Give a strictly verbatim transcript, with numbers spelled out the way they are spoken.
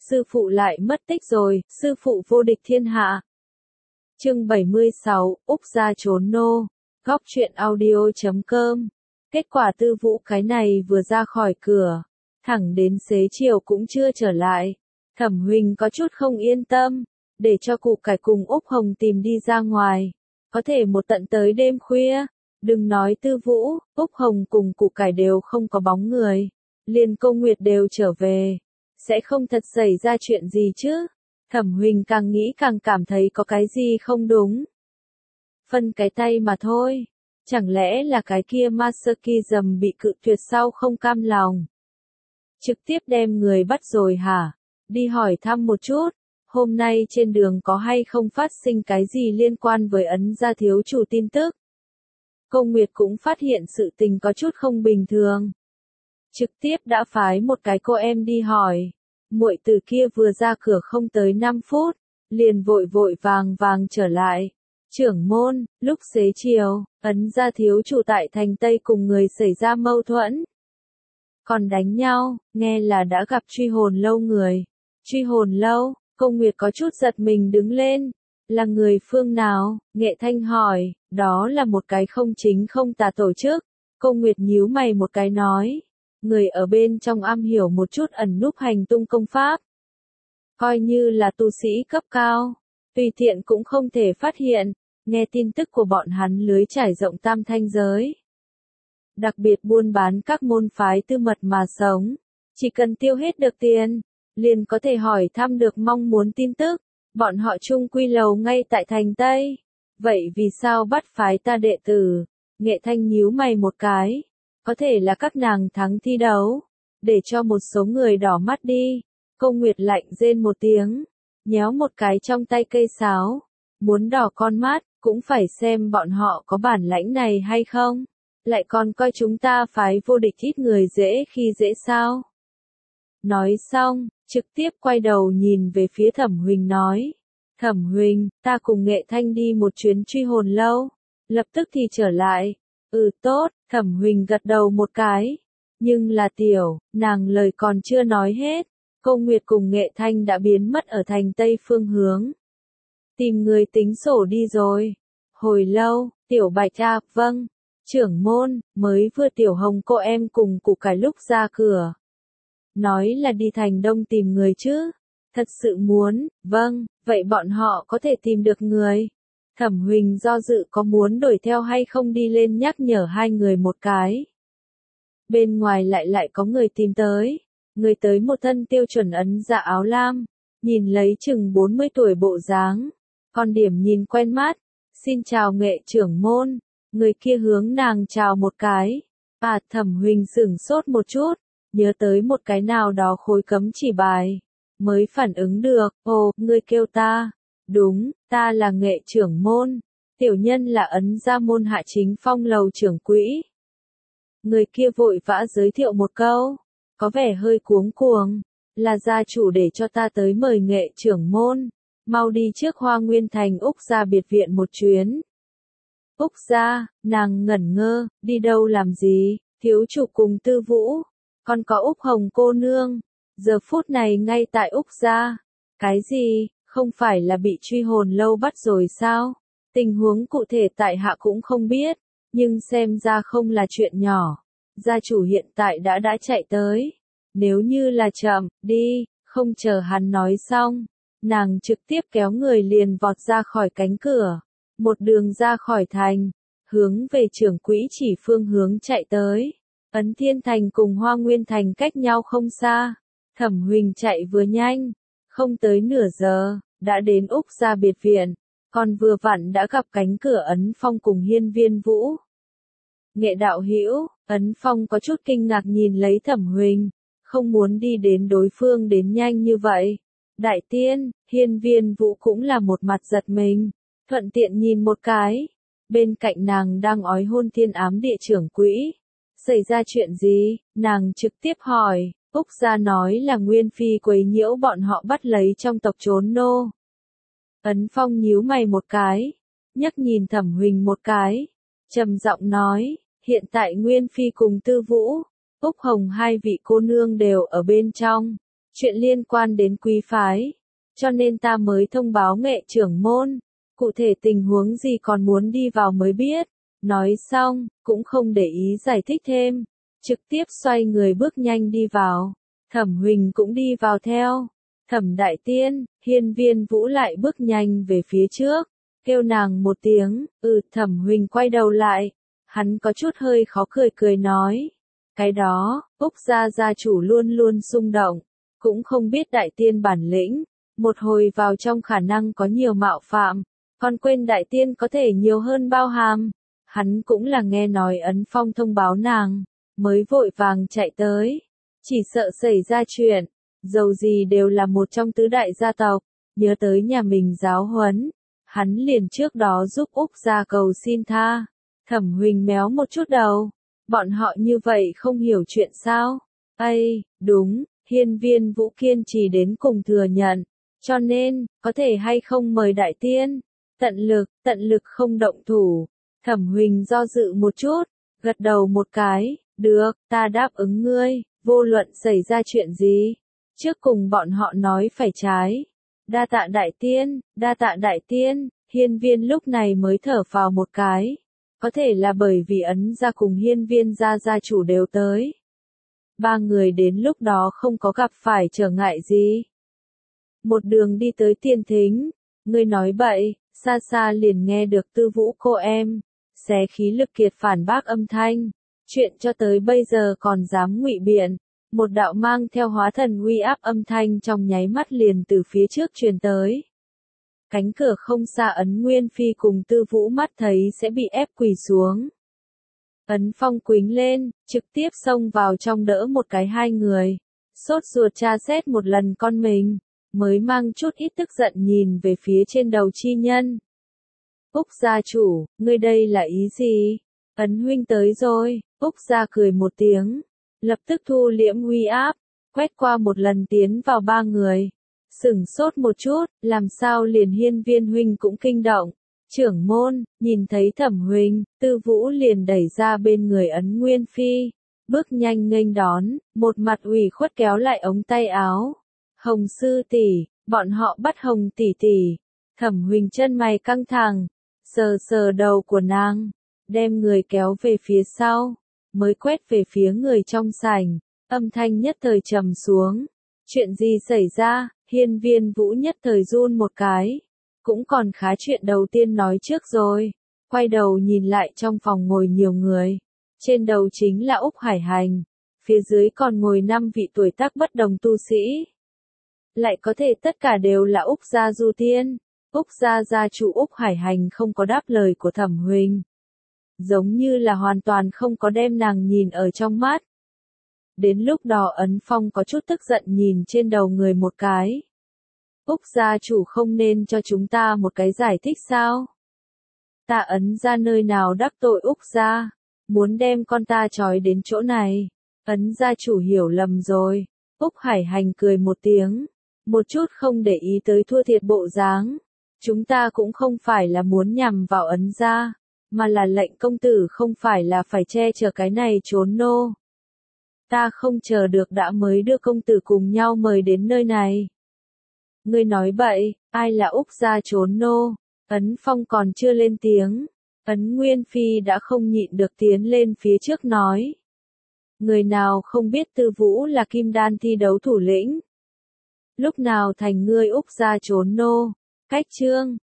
sư phụ lại mất tích rồi, sư phụ vô địch thiên hạ. Chương bảy mươi sáu, Úc gia trốn nô. Góc truyện audio chấm com. Kết quả Tư Vũ cái này vừa ra khỏi cửa, thẳng đến xế chiều cũng chưa trở lại. Thẩm Huỳnh có chút không yên tâm, để cho cụ cải cùng Úc Hồng tìm đi ra ngoài. Có thể một tận tới đêm khuya, đừng nói Tư Vũ, Úc Hồng cùng cụ cải đều không có bóng người. Liền Câu Nguyệt đều trở về, sẽ không thật xảy ra chuyện gì chứ. Thẩm Huỳnh càng nghĩ càng cảm thấy có cái gì không đúng. Phân cái tay mà thôi, chẳng lẽ là cái kia Masakizum bị cự tuyệt sau không cam lòng. Trực tiếp đem người bắt rồi hả? Đi hỏi thăm một chút, hôm nay trên đường có hay không phát sinh cái gì liên quan với Ấn gia thiếu chủ tin tức. Câu Nguyệt cũng phát hiện sự tình có chút không bình thường. Trực tiếp đã phái một cái cô em đi hỏi. Muội từ kia vừa ra cửa không tới năm phút, liền vội vội vàng vàng trở lại. Trưởng môn, lúc xế chiều, Ấn gia thiếu chủ tại thành Tây cùng người xảy ra mâu thuẫn. Còn đánh nhau, nghe là đã gặp Truy Hồn Lâu người. Truy Hồn Lâu, Câu Nguyệt có chút giật mình đứng lên. Là người phương nào? Nghệ Thanh hỏi, đó là một cái không chính không tà tổ chức. Câu Nguyệt nhíu mày một cái nói. Người ở bên trong am hiểu một chút ẩn núp hành tung công pháp. Coi như là tu sĩ cấp cao, tùy tiện cũng không thể phát hiện, nghe tin tức của bọn hắn lưới trải rộng tam thanh giới. Đặc biệt buôn bán các môn phái tư mật mà sống, chỉ cần tiêu hết được tiền, liền có thể hỏi thăm được mong muốn tin tức, bọn họ chung quy lầu ngay tại thành Tây. Vậy vì sao bắt phái ta đệ tử? Nghệ Thanh nhíu mày một cái. Có thể là các nàng thắng thi đấu, để cho một số người đỏ mắt đi. Câu Nguyệt lạnh rên một tiếng, nhéo một cái trong tay cây sáo. Muốn đỏ con mắt, cũng phải xem bọn họ có bản lãnh này hay không. Lại còn coi chúng ta phái vô địch ít người dễ khi dễ sao. Nói xong, trực tiếp quay đầu nhìn về phía Thẩm Huỳnh nói. Thẩm Huỳnh, ta cùng Nghệ Thanh đi một chuyến Truy Hồn Lâu. Lập tức thì trở lại. Ừ tốt, Thẩm Huỳnh gật đầu một cái. Nhưng là tiểu, nàng lời còn chưa nói hết. Câu Nguyệt cùng Nghệ Thanh đã biến mất ở thành Tây phương hướng. Tìm người tính sổ đi rồi. Hồi lâu, tiểu Bạch A, vâng. Trưởng môn, mới vừa tiểu Hồng cô em cùng cụ cải lúc ra cửa. Nói là đi thành Đông tìm người chứ. Thật sự muốn, vâng, vậy bọn họ có thể tìm được người. Thẩm Huỳnh do dự có muốn đuổi theo hay không đi lên nhắc nhở hai người một cái. Bên ngoài lại lại có người tìm tới. Người tới một thân tiêu chuẩn Ấn dạ áo lam. Nhìn lấy chừng bốn mươi tuổi bộ dáng. Còn điểm nhìn quen mắt. Xin chào Nghệ trưởng môn. Người kia hướng nàng chào một cái. À Thẩm Huỳnh sửng sốt một chút. Nhớ tới một cái nào đó khối cấm chỉ bài. Mới phản ứng được. Ồ, ngươi kêu ta. Đúng, ta là Nghệ trưởng môn. Tiểu nhân là Ấn gia môn hạ chính phong lầu trưởng quỹ. Người kia vội vã giới thiệu một câu. Có vẻ hơi cuống cuồng. Là gia chủ để cho ta tới mời Nghệ trưởng môn. Mau đi trước Hoa Nguyên Thành Úc gia biệt viện một chuyến. Úc gia, nàng ngẩn ngơ, đi đâu làm gì? Thiếu chủ cùng Tư Vũ. Còn có Úc Hồng cô nương. Giờ phút này ngay tại Úc gia. Cái gì? Không phải là bị Truy Hồn Lâu bắt rồi sao? Tình huống cụ thể tại hạ cũng không biết, nhưng xem ra không là chuyện nhỏ. Gia chủ hiện tại đã đã chạy tới. Nếu như là chậm, đi, không chờ hắn nói xong. Nàng trực tiếp kéo người liền vọt ra khỏi cánh cửa. Một đường ra khỏi thành, hướng về trưởng quỹ chỉ phương hướng chạy tới. Ấn Thiên Thành cùng Hoa Nguyên Thành cách nhau không xa. Thẩm Huỳnh chạy vừa nhanh. Không tới nửa giờ, đã đến Úc gia biệt viện, còn vừa vặn đã gặp cánh cửa Ấn Phong cùng Hiên Viên Vũ. Nghệ đạo hữu, Ấn Phong có chút kinh ngạc nhìn lấy Thẩm Huỳnh, không muốn đi đến đối phương đến nhanh như vậy. Đại tiên, Hiên Viên Vũ cũng là một mặt giật mình, thuận tiện nhìn một cái. Bên cạnh nàng đang ói hôn Thiên Ám Địa trưởng quỹ. Xảy ra chuyện gì? Nàng trực tiếp hỏi. Úc gia nói là Nguyên Phi quấy nhiễu bọn họ bắt lấy trong tộc trốn nô. Ấn Phong nhíu mày một cái, nhấc nhìn Thẩm Huỳnh một cái, trầm giọng nói, hiện tại Nguyên Phi cùng Tư Vũ, Úc Hồng hai vị cô nương đều ở bên trong. chuyện liên quan đến quý phái, cho nên ta mới thông báo nghệ trưởng môn, cụ thể tình huống gì còn muốn đi vào mới biết. Nói xong, cũng không để ý giải thích thêm, trực tiếp xoay người bước nhanh đi vào. Thẩm Huỳnh cũng đi vào theo. Thẩm Đại Tiên, Hiên Viên Vũ lại bước nhanh về phía trước, kêu nàng một tiếng, ừ. Thẩm Huỳnh quay đầu lại, hắn có chút hơi khó cười cười nói, cái đó, Úc gia gia chủ luôn luôn xung động, cũng không biết Đại Tiên bản lĩnh, một hồi vào trong khả năng có nhiều mạo phạm, còn quên Đại Tiên có thể nhiều hơn bao hàm. Hắn cũng là nghe nói Ấn Phong thông báo nàng, mới vội vàng chạy tới, chỉ sợ xảy ra chuyện, dầu gì đều là một trong tứ đại gia tộc, nhớ tới nhà mình giáo huấn, hắn liền trước đó giúp Úc gia cầu xin tha. Thẩm Huỳnh méo một chút đầu, bọn họ như vậy không hiểu chuyện sao? Ây, đúng, Hiên Viên Vũ kiên trì đến cùng thừa nhận, cho nên, có thể hay không mời Đại Tiên, tận lực, tận lực không động thủ. Thẩm Huỳnh do dự một chút, gật đầu một cái, được, ta đáp ứng ngươi, vô luận xảy ra chuyện gì, trước cùng bọn họ nói phải trái. Đa tạ Đại Tiên, đa tạ Đại Tiên, Hiên Viên lúc này mới thở phào một cái, có thể là bởi vì Ấn gia cùng Hiên Viên gia gia chủ đều tới. Ba người đến lúc đó không có gặp phải trở ngại gì. Một đường đi tới tiên thính, ngươi nói bậy, xa xa liền nghe được Tư Vũ cô em, xé khí lực kiệt phản bác âm thanh, chuyện cho tới bây giờ còn dám ngụy biện, một đạo mang theo hóa thần uy áp âm thanh trong nháy mắt liền từ phía trước truyền tới. Cánh cửa không xa Ấn Nguyên Phi cùng Tư Vũ mắt thấy sẽ bị ép quỳ xuống. Ấn Phong quính lên, trực tiếp xông vào trong đỡ một cái hai người, sốt ruột tra xét một lần con mình, mới mang chút ít tức giận nhìn về phía trên đầu chi nhân. Úc gia chủ, ngươi đây là ý gì? Ấn huynh tới rồi. Úc gia cười một tiếng, lập tức thu liễm uy áp, quét qua một lần tiến vào ba người. Sửng sốt một chút, làm sao liền Hiên Viên huynh cũng kinh động. Trưởng môn, nhìn thấy Thẩm Huỳnh, Tư Vũ liền đẩy ra bên người Ấn Nguyên Phi, bước nhanh nghênh đón, một mặt ủy khuất kéo lại ống tay áo. Hồng sư tỷ, bọn họ bắt Hồng tỷ tỷ. Thẩm Huỳnh chân mày căng thẳng, sờ sờ đầu của nàng, đem người kéo về phía sau, mới quét về phía người trong sảnh, âm thanh nhất thời trầm xuống. Chuyện gì xảy ra? Hiên Viên Vũ nhất thời run một cái, cũng còn khá chuyện đầu tiên nói trước rồi, quay đầu nhìn lại trong phòng ngồi nhiều người, trên đầu chính là Úc Hải Hành, phía dưới còn ngồi năm vị tuổi tác bất đồng tu sĩ. Lại có thể tất cả đều là Úc gia du tiên. Úc gia gia chủ Úc Hải Hành không có đáp lời của Thẩm Huỳnh, giống như là hoàn toàn không có đem nàng nhìn ở trong mắt. Đến lúc đó Ấn Phong có chút tức giận nhìn trên đầu người một cái. Úc gia chủ không nên cho chúng ta một cái giải thích sao? Ta Ấn gia nơi nào đắc tội Úc gia, muốn đem con ta trói đến chỗ này. Ấn gia chủ hiểu lầm rồi. Úc Hải Hành cười một tiếng, một chút không để ý tới thua thiệt bộ dáng. Chúng ta cũng không phải là muốn nhằm vào Ấn gia, mà là lệnh công tử không phải là phải che chở cái này trốn nô. Ta không chờ được đã mới đưa công tử cùng nhau mời đến nơi này. Ngươi nói bậy, ai là Úc gia trốn nô? Ấn Phong còn chưa lên tiếng, Ấn Nguyên Phi đã không nhịn được tiến lên phía trước nói. Người nào không biết Tư Vũ là kim đan thi đấu thủ lĩnh? Lúc nào thành ngươi Úc gia trốn nô? Cách chương